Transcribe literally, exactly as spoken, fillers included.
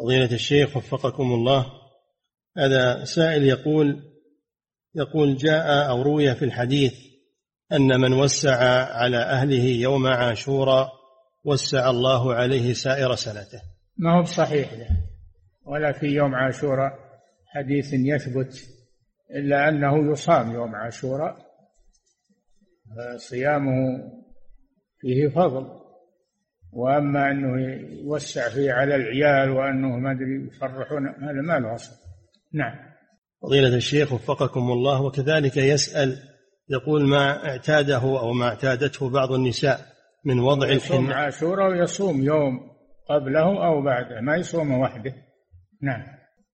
فضيلة الشيخ وفقكم الله، هذا سائل يقول يقول جاء أو روي في الحديث أن من وسع على أهله يوم عاشوراء وسع الله عليه سائر سنته. ما هو بصحيح ده، ولا في يوم عاشوراء حديث يثبت، إلا أنه يصام يوم عاشوراء، صيامه فيه فضل، وأما أنه يوسع فيه على العيال وأنه ما أدري يفرحون، هذا ما له أصل. نعم. فضيلة الشيخ وفقكم الله، وكذلك يسأل يقول ما اعتاده أو ما اعتادته بعض النساء من وضع الحنة. يصوم عاشوراء ويصوم يوم قبله أو بعده، ما يصوم وحده. نعم.